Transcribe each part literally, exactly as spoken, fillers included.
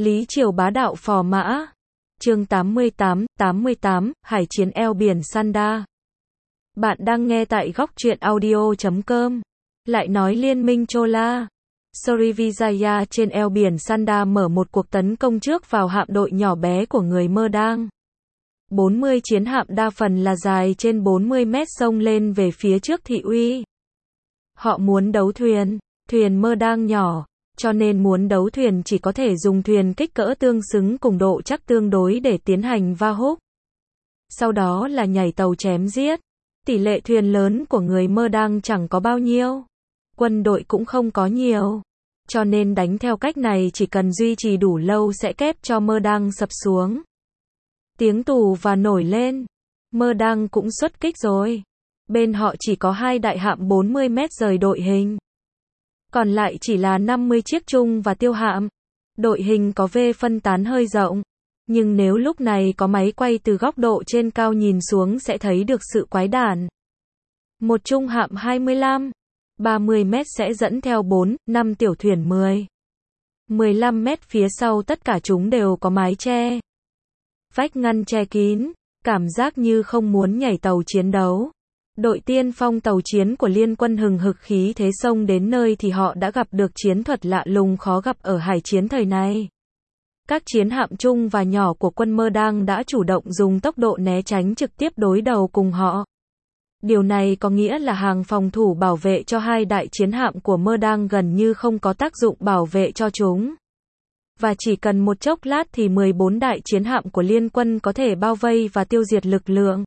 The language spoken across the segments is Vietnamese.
Lý Triều bá đạo phò mã. Chương tám mươi tám, tám mươi tám, Hải chiến eo biển Sanda. Bạn đang nghe tại góc truyện audio chấm com. Lại nói liên minh Chola Srivijaya trên eo biển Sanda mở một cuộc tấn công trước vào hạm đội nhỏ bé của người Mơ Đăng. bốn mươi chiến hạm đa phần là dài trên bốn mươi mét xông lên về phía trước thị uy. Họ muốn đấu thuyền, thuyền Mơ Đăng nhỏ, cho nên muốn đấu thuyền chỉ có thể dùng thuyền kích cỡ tương xứng cùng độ chắc tương đối để tiến hành va húc. Sau đó là nhảy tàu chém giết. Tỷ lệ thuyền lớn của người Mơ Đăng chẳng có bao nhiêu. Quân đội cũng không có nhiều. Cho nên đánh theo cách này chỉ cần duy trì đủ lâu sẽ kép cho Mơ Đăng sập xuống. Tiếng tù và nổi lên. Mơ Đăng cũng xuất kích rồi. Bên họ chỉ có hai đại hạm bốn mươi mét rời đội hình. Còn lại chỉ là năm mươi chiếc trung và tiêu hạm. Đội hình có vê phân tán hơi rộng. Nhưng nếu lúc này có máy quay từ góc độ trên cao nhìn xuống sẽ thấy được sự quái đản. Một trung hạm hai mươi lăm, ba mươi mét sẽ dẫn theo bốn, năm tiểu thuyền mười, mười lăm mét phía sau tất cả chúng đều có mái che. Vách ngăn che kín, cảm giác như không muốn nhảy tàu chiến đấu. Đội tiên phong tàu chiến của liên quân hừng hực khí thế xông đến nơi thì họ đã gặp được chiến thuật lạ lùng khó gặp ở hải chiến thời này. Các chiến hạm trung và nhỏ của quân Mơ Đăng đã chủ động dùng tốc độ né tránh trực tiếp đối đầu cùng họ. Điều này có nghĩa là hàng phòng thủ bảo vệ cho hai đại chiến hạm của Mơ Đăng gần như không có tác dụng bảo vệ cho chúng. Và chỉ cần một chốc lát thì mười bốn đại chiến hạm của liên quân có thể bao vây và tiêu diệt lực lượng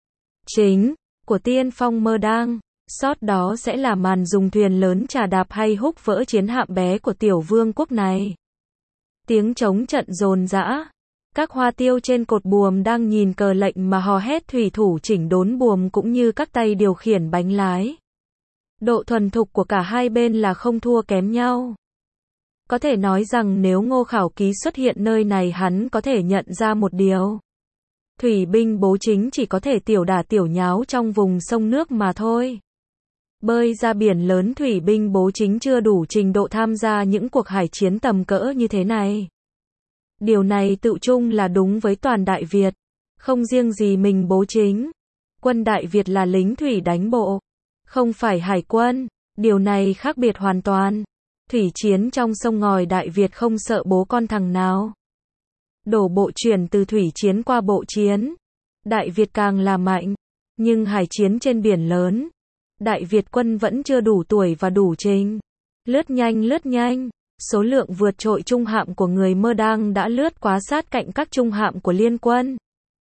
chính của tiên phong Mơ Đăng. Sót đó sẽ là màn dùng thuyền lớn chà đạp hay húc vỡ chiến hạm bé của tiểu vương quốc này. Tiếng trống trận dồn dã. Các hoa tiêu trên cột buồm đang nhìn cờ lệnh mà hò hét thủy thủ chỉnh đốn buồm cũng như các tay điều khiển bánh lái. Độ thuần thục của cả hai bên là không thua kém nhau. Có thể nói rằng nếu Ngô Khảo Ký xuất hiện nơi này hắn có thể nhận ra một điều. Thủy binh bố chính chỉ có thể tiểu đả tiểu nháo trong vùng sông nước mà thôi. Bơi ra biển lớn thủy binh bố chính chưa đủ trình độ tham gia những cuộc hải chiến tầm cỡ như thế này. Điều này tự chung là đúng với toàn Đại Việt. Không riêng gì mình bố chính. Quân Đại Việt là lính thủy đánh bộ. Không phải hải quân. Điều này khác biệt hoàn toàn. Thủy chiến trong sông ngòi Đại Việt không sợ bố con thằng nào. Đổ bộ chuyển từ thủy chiến qua bộ chiến. Đại Việt càng là mạnh. Nhưng hải chiến trên biển lớn. Đại Việt quân vẫn chưa đủ tuổi và đủ trình. Lướt nhanh lướt nhanh. Số lượng vượt trội trung hạm của người Mơ Đăng đã lướt quá sát cạnh các trung hạm của liên quân.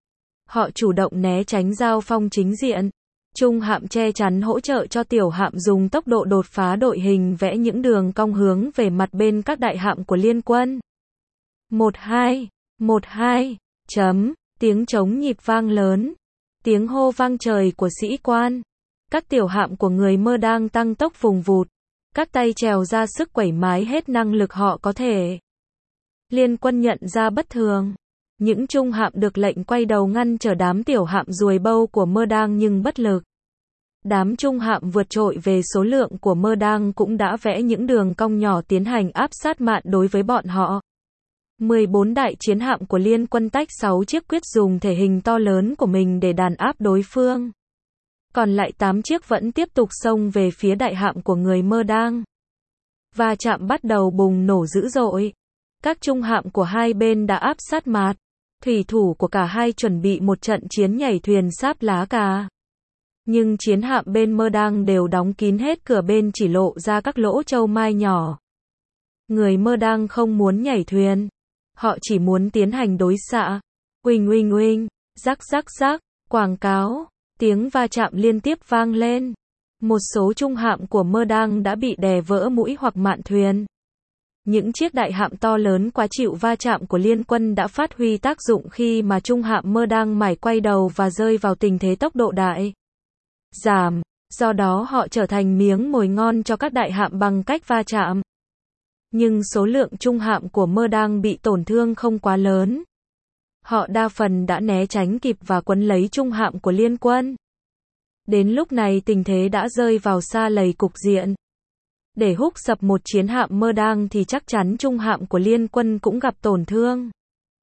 Họ chủ động né tránh giao phong chính diện. Trung hạm che chắn hỗ trợ cho tiểu hạm dùng tốc độ đột phá đội hình vẽ những đường cong hướng về mặt bên các đại hạm của liên quân. một hai, một hai, chấm, tiếng trống nhịp vang lớn. Tiếng hô vang trời của sĩ quan. Các tiểu hạm của người Mơ Đăng tăng tốc vùng vụt. Các tay chèo ra sức quẩy mái hết năng lực họ có thể. Liên quân nhận ra bất thường. Những trung hạm được lệnh quay đầu ngăn trở đám tiểu hạm ruồi bâu của Mơ Đăng nhưng bất lực. Đám trung hạm vượt trội về số lượng của Mơ Đăng cũng đã vẽ những đường cong nhỏ tiến hành áp sát mạn đối với bọn họ. mười bốn đại chiến hạm của liên quân tách sáu chiếc quyết dùng thể hình to lớn của mình để đàn áp đối phương. Còn lại tám chiếc vẫn tiếp tục xông về phía đại hạm của người Mơ Đăng. Va chạm bắt đầu bùng nổ dữ dội. Các trung hạm của hai bên đã áp sát mát. Thủy thủ của cả hai chuẩn bị một trận chiến nhảy thuyền sáp lá cà. Nhưng chiến hạm bên Mơ Đăng đều đóng kín hết cửa bên chỉ lộ ra các lỗ châu mai nhỏ. Người Mơ Đăng không muốn nhảy thuyền. Họ chỉ muốn tiến hành đối xạ. Uỳnh uỳnh uỳnh, rắc rắc rắc, quảng cáo. Tiếng va chạm liên tiếp vang lên. Một số trung hạm của Mơ Đăng đã bị đè vỡ mũi hoặc mạn thuyền. Những chiếc đại hạm to lớn quá chịu va chạm của liên quân đã phát huy tác dụng khi mà trung hạm Mơ Đăng mải quay đầu và rơi vào tình thế tốc độ đại giảm. Do đó họ trở thành miếng mồi ngon cho các đại hạm bằng cách va chạm. Nhưng số lượng trung hạm của Mơ Đăng bị tổn thương không quá lớn. Họ đa phần đã né tránh kịp và quấn lấy trung hạm của liên quân. Đến lúc này tình thế đã rơi vào sa lầy cục diện. Để húc sập một chiến hạm Mơ Đang thì chắc chắn trung hạm của liên quân cũng gặp tổn thương.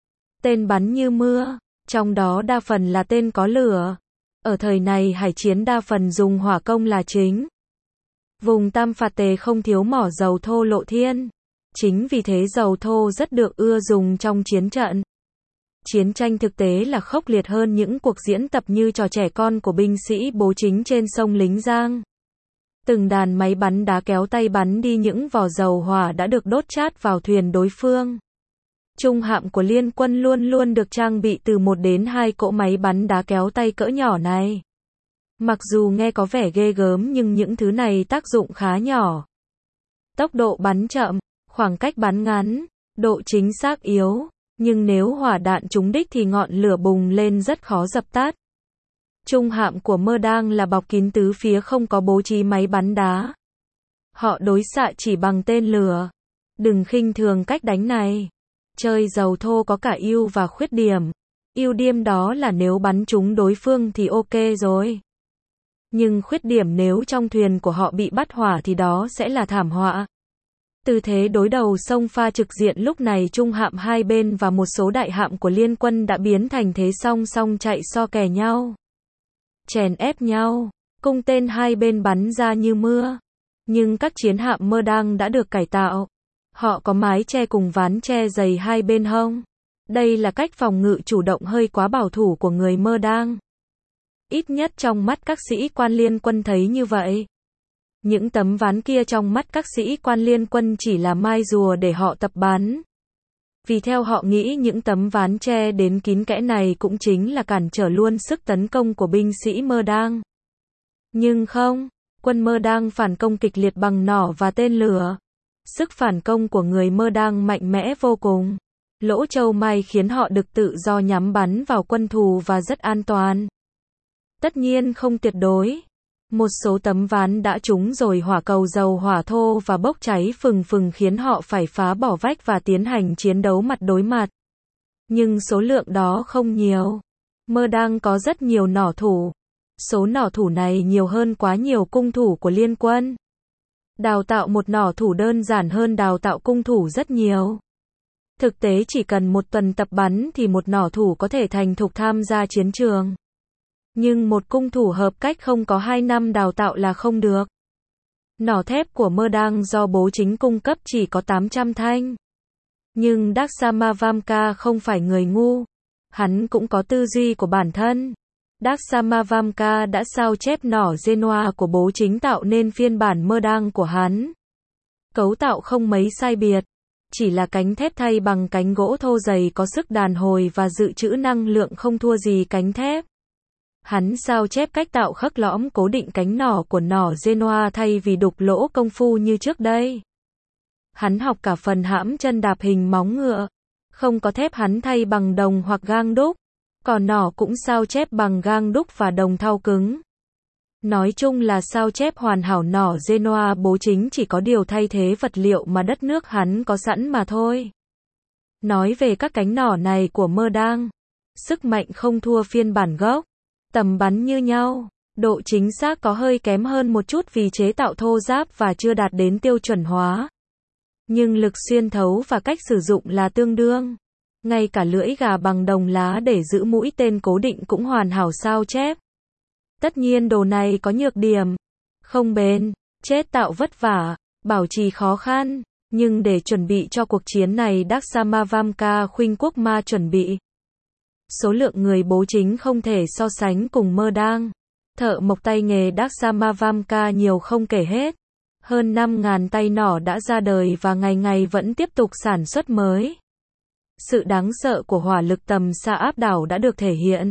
Tên bắn như mưa, trong đó đa phần là tên có lửa. Ở thời này hải chiến đa phần dùng hỏa công là chính. Vùng Tam Phạt Tề không thiếu mỏ dầu thô lộ thiên. Chính vì thế dầu thô rất được ưa dùng trong chiến trận. Chiến tranh thực tế là khốc liệt hơn những cuộc diễn tập như trò trẻ con của binh sĩ bố chính trên sông Lính Giang. Từng đàn máy bắn đá kéo tay bắn đi những vỏ dầu hỏa đã được đốt chát vào thuyền đối phương. Trung hạm của liên quân luôn luôn được trang bị từ một đến hai cỗ máy bắn đá kéo tay cỡ nhỏ này. Mặc dù nghe có vẻ ghê gớm nhưng những thứ này tác dụng khá nhỏ. Tốc độ bắn chậm, khoảng cách bắn ngắn, độ chính xác yếu, nhưng nếu hỏa đạn trúng đích thì ngọn lửa bùng lên rất khó dập tắt. Trung hạm của Mơ Đang là bọc kín tứ phía không có bố trí máy bắn đá. Họ đối xạ chỉ bằng tên lửa. Đừng khinh thường cách đánh này. Chơi dầu thô có cả ưu và khuyết điểm. Ưu điểm đó là nếu bắn trúng đối phương thì ok rồi. Nhưng khuyết điểm nếu trong thuyền của họ bị bắt hỏa thì đó sẽ là thảm họa. Tư thế đối đầu xông pha trực diện lúc này trung hạm hai bên và một số đại hạm của liên quân đã biến thành thế song song chạy so kè nhau. Chèn ép nhau, cung tên hai bên bắn ra như mưa. Nhưng các chiến hạm Mơ Đang đã được cải tạo. Họ có mái che cùng ván che dày hai bên hông. Đây là cách phòng ngự chủ động hơi quá bảo thủ của người Mơ Đang. Ít nhất trong mắt các sĩ quan liên quân thấy như vậy. Những tấm ván kia trong mắt các sĩ quan liên quân chỉ là mai rùa để họ tập bắn. Vì theo họ nghĩ những tấm ván che đến kín kẽ này cũng chính là cản trở luôn sức tấn công của binh sĩ Mơ Đang. Nhưng không, quân Mơ Đang phản công kịch liệt bằng nỏ và tên lửa. Sức phản công của người Mơ Đang mạnh mẽ vô cùng. Lỗ châu mai khiến họ được tự do nhắm bắn vào quân thù và rất an toàn. Tất nhiên không tuyệt đối. Một số tấm ván đã trúng rồi hỏa cầu dầu hỏa thô và bốc cháy phừng phừng khiến họ phải phá bỏ vách và tiến hành chiến đấu mặt đối mặt. Nhưng số lượng đó không nhiều. Mơ Đang có rất nhiều nỏ thủ. Số nỏ thủ này nhiều hơn quá nhiều cung thủ của liên quân. Đào tạo một nỏ thủ đơn giản hơn đào tạo cung thủ rất nhiều. Thực tế chỉ cần một tuần tập bắn thì một nỏ thủ có thể thành thục tham gia chiến trường. Nhưng một cung thủ hợp cách không có hai năm đào tạo là không được. Nỏ thép của Mơ Đang do bố chính cung cấp chỉ có tám trăm thanh. Nhưng Daksamavamka không phải người ngu. Hắn cũng có tư duy của bản thân. Daksamavamka đã sao chép nỏ Genoa của bố chính tạo nên phiên bản Mơ Đang của hắn. Cấu tạo không mấy sai biệt. Chỉ là cánh thép thay bằng cánh gỗ thô dày có sức đàn hồi và dự trữ năng lượng không thua gì cánh thép. Hắn sao chép cách tạo khắc lõm cố định cánh nỏ của nỏ Genoa thay vì đục lỗ công phu như trước đây. Hắn học cả phần hãm chân đạp hình móng ngựa. Không có thép hắn thay bằng đồng hoặc gang đúc. Còn nỏ cũng sao chép bằng gang đúc và đồng thau cứng. Nói chung là sao chép hoàn hảo nỏ Genoa bố chính chỉ có điều thay thế vật liệu mà đất nước hắn có sẵn mà thôi. Nói về các cánh nỏ này của Mơ Đang. Sức mạnh không thua phiên bản gốc. Tầm bắn như nhau. Độ chính xác có hơi kém hơn một chút vì chế tạo thô ráp và chưa đạt đến tiêu chuẩn hóa. Nhưng lực xuyên thấu và cách sử dụng là tương đương. Ngay cả lưỡi gà bằng đồng lá để giữ mũi tên cố định cũng hoàn hảo sao chép. Tất nhiên đồ này có nhược điểm. Không bền, chế tạo vất vả, bảo trì khó khăn. Nhưng để chuẩn bị cho cuộc chiến này Daksamavamka khuynh quốc ma chuẩn bị. Số lượng người bố chính không thể so sánh cùng Mơ Đang. Thợ mộc tay nghề Daksamavamka nhiều không kể hết. Hơn năm nghìn tay nỏ đã ra đời và ngày ngày vẫn tiếp tục sản xuất mới. Sự đáng sợ của hỏa lực tầm xa áp đảo đã được thể hiện.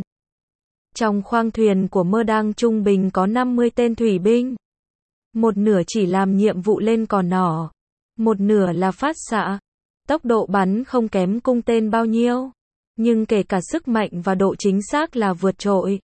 Trong khoang thuyền của Mơ Đang trung bình có năm mươi tên thủy binh. Một nửa chỉ làm nhiệm vụ lên cò nỏ. Một nửa là phát xạ. Tốc độ bắn không kém cung tên bao nhiêu. Nhưng kể cả sức mạnh và độ chính xác là vượt trội.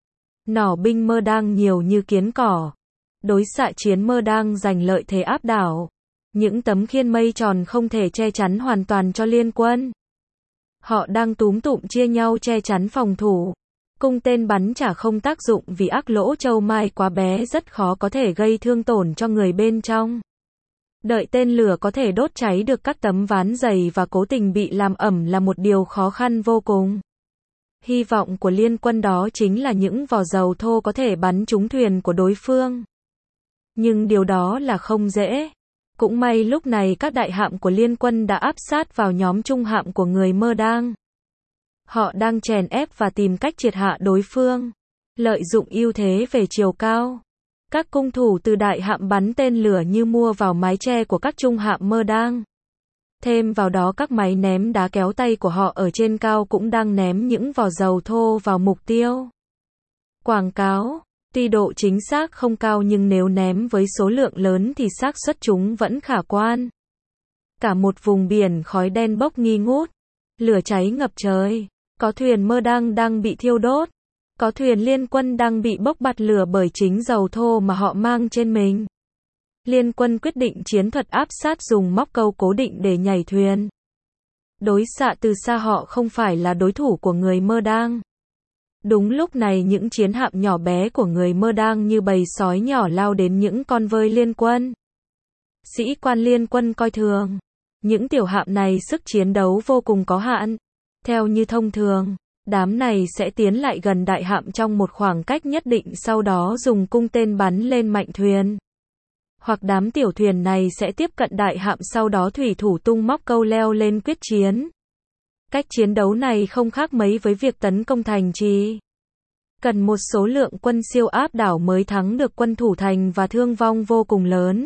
Nỏ binh Mơ Đang nhiều như kiến cỏ. Đối xạ chiến Mơ Đang giành lợi thế áp đảo. Những tấm khiên mây tròn không thể che chắn hoàn toàn cho liên quân. Họ đang túm tụm chia nhau che chắn phòng thủ. Cung tên bắn chả không tác dụng vì ác lỗ châu mai quá bé rất khó có thể gây thương tổn cho người bên trong. Đợi tên lửa có thể đốt cháy được các tấm ván dày và cố tình bị làm ẩm là một điều khó khăn vô cùng. Hy vọng của liên quân đó chính là những vỏ dầu thô có thể bắn trúng thuyền của đối phương. Nhưng điều đó là không dễ. Cũng may lúc này các đại hạm của liên quân đã áp sát vào nhóm trung hạm của người Mơ Đang. Họ đang chèn ép và tìm cách triệt hạ đối phương. Lợi dụng ưu thế về chiều cao. Các cung thủ từ đại hạm bắn tên lửa như mua vào mái che của các trung hạm Mơ Đang. Thêm vào đó các máy ném đá kéo tay của họ ở trên cao cũng đang ném những vỏ dầu thô vào mục tiêu. Quảng cáo. Tuy độ chính xác không cao nhưng nếu ném với số lượng lớn thì xác suất chúng vẫn khả quan. Cả một vùng biển khói đen bốc nghi ngút. Lửa cháy ngập trời. Có thuyền Mơ Đang đang bị thiêu đốt. Có thuyền liên quân đang bị bốc bạt lửa bởi chính dầu thô mà họ mang trên mình. Liên quân quyết định chiến thuật áp sát dùng móc câu cố định để nhảy thuyền. Đối xạ từ xa họ không phải là đối thủ của người Mơ Đang. Đúng lúc này những chiến hạm nhỏ bé của người Mơ Đang như bầy sói nhỏ lao đến những con vơi liên quân. Sĩ quan liên quân coi thường. Những tiểu hạm này sức chiến đấu vô cùng có hạn. Theo như thông thường, đám này sẽ tiến lại gần đại hạm trong một khoảng cách nhất định sau đó dùng cung tên bắn lên mạnh thuyền. Hoặc đám tiểu thuyền này sẽ tiếp cận đại hạm sau đó thủy thủ tung móc câu leo lên quyết chiến. Cách chiến đấu này không khác mấy với việc tấn công thành trì. Cần một số lượng quân siêu áp đảo mới thắng được quân thủ thành và thương vong vô cùng lớn.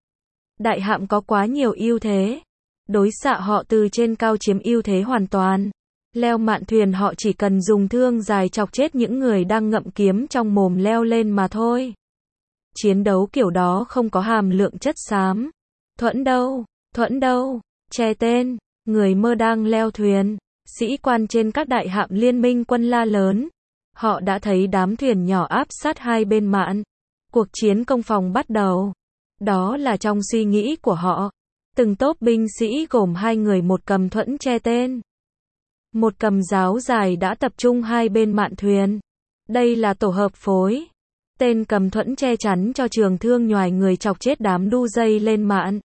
Đại hạm có quá nhiều ưu thế. Đối xạ họ từ trên cao chiếm ưu thế hoàn toàn. Leo mạn thuyền họ chỉ cần dùng thương dài chọc chết những người đang ngậm kiếm trong mồm leo lên mà thôi. Chiến đấu kiểu đó không có hàm lượng chất xám. Thuẫn đâu, thuẫn đâu, che tên, người Mơ Đang leo thuyền. Sĩ quan trên các đại hạm liên minh quân la lớn. Họ đã thấy đám thuyền nhỏ áp sát hai bên mạn. Cuộc chiến công phòng bắt đầu. Đó là trong suy nghĩ của họ. Từng tốp binh sĩ gồm hai người một cầm thuẫn che tên. Một cầm giáo dài đã tập trung hai bên mạn thuyền. Đây là tổ hợp phối. Tên cầm thuẫn che chắn cho trường thương nhoài người chọc chết đám đu dây lên mạn.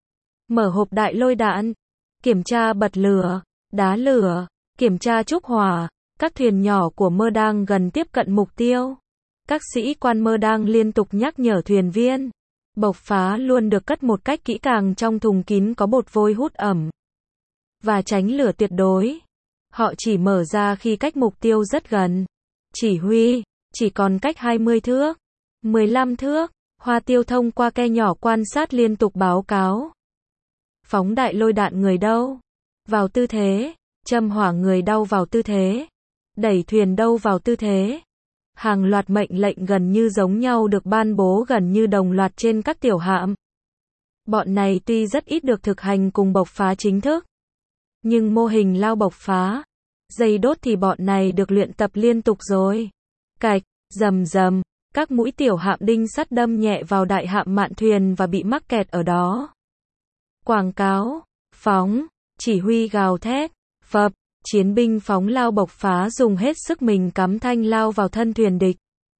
Mở hộp đại lôi đạn. Kiểm tra bật lửa, đá lửa, kiểm tra trúc hỏa. Các thuyền nhỏ của Mơ Đang gần tiếp cận mục tiêu. Các sĩ quan Mơ Đang liên tục nhắc nhở thuyền viên. Bộc phá luôn được cất một cách kỹ càng trong thùng kín có bột vôi hút ẩm. Và tránh lửa tuyệt đối. Họ chỉ mở ra khi cách mục tiêu rất gần. Chỉ huy, chỉ còn cách hai mươi thước, mười lăm thước. Hoa Tiêu thông qua ke nhỏ quan sát liên tục báo cáo. Phóng đại lôi đạn người đâu? Vào tư thế. Châm hỏa người đâu vào tư thế. Đẩy thuyền đâu vào tư thế. Hàng loạt mệnh lệnh gần như giống nhau được ban bố gần như đồng loạt trên các tiểu hạm. Bọn này tuy rất ít được thực hành cùng bộc phá chính thức. Nhưng mô hình lao bộc phá, dây đốt thì bọn này được luyện tập liên tục rồi. Cạch, rầm rầm, các mũi tiểu hạm đinh sắt đâm nhẹ vào đại hạm mạn thuyền và bị mắc kẹt ở đó. Quảng cáo, phóng, chỉ huy gào thét, phập, chiến binh phóng lao bộc phá dùng hết sức mình cắm thanh lao vào thân thuyền địch.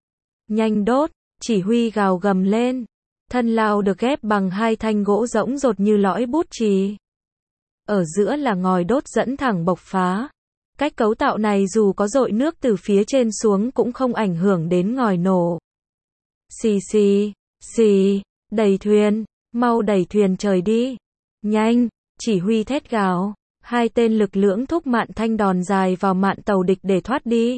Nhanh đốt, chỉ huy gào gầm lên. Thân lao được ghép bằng hai thanh gỗ rỗng rột như lõi bút chì. Ở giữa là ngòi đốt dẫn thẳng bộc phá. Cách cấu tạo này dù có dội nước từ phía trên xuống cũng không ảnh hưởng đến ngòi nổ. Xì xì, xì, đẩy thuyền, mau đẩy thuyền trời đi. Nhanh, chỉ huy thét gào. Hai tên lực lưỡng thúc mạn thanh đòn dài vào mạn tàu địch để thoát đi.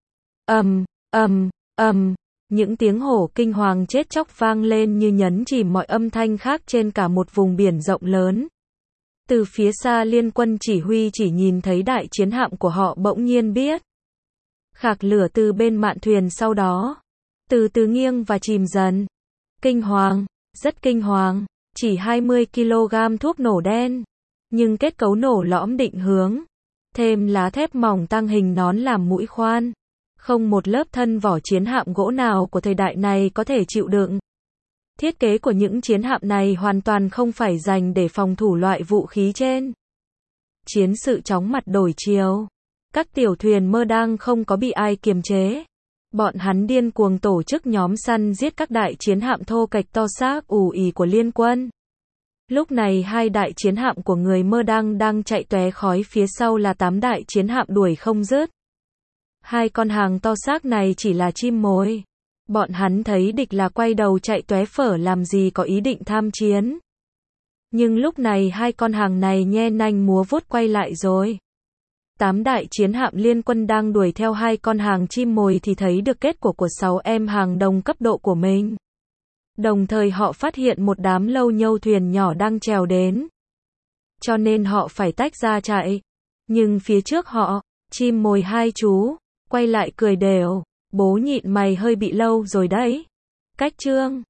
Ầm, ầm, ầm, những tiếng hổ kinh hoàng chết chóc vang lên như nhấn chìm mọi âm thanh khác trên cả một vùng biển rộng lớn. Từ phía xa liên quân chỉ huy chỉ nhìn thấy đại chiến hạm của họ bỗng nhiên biết. Khạc lửa từ bên mạn thuyền sau đó. Từ từ nghiêng và chìm dần. Kinh hoàng, rất kinh hoàng, chỉ hai mươi ki lô gam thuốc nổ đen. Nhưng kết cấu nổ lõm định hướng. Thêm lá thép mỏng tăng hình nón làm mũi khoan. Không một lớp thân vỏ chiến hạm gỗ nào của thời đại này có thể chịu đựng. Thiết kế của những chiến hạm này hoàn toàn không phải dành để phòng thủ loại vũ khí trên. Chiến sự chóng mặt đổi chiều. Các tiểu thuyền Mơ Đang không có bị ai kiềm chế. Bọn hắn điên cuồng tổ chức nhóm săn giết các đại chiến hạm thô kệch to xác ù ì của liên quân. Lúc này hai đại chiến hạm của người Mơ đang đang chạy tóe khói, phía sau là tám đại chiến hạm đuổi không dứt. Hai con hàng to xác này chỉ là chim mồi. Bọn hắn thấy địch là quay đầu chạy tóe phở, làm gì có ý định tham chiến. Nhưng lúc này hai con hàng này nhe nanh múa vuốt quay lại rồi. Tám đại chiến hạm liên quân đang đuổi theo hai con hàng chim mồi thì thấy được kết quả của sáu em hàng đồng cấp độ của mình. Đồng thời họ phát hiện một đám lâu nhâu thuyền nhỏ đang trèo đến. Cho nên họ phải tách ra chạy. Nhưng phía trước họ, chim mồi hai chú, quay lại cười đều. Bố nhịn mày hơi bị lâu rồi đấy. Cách chương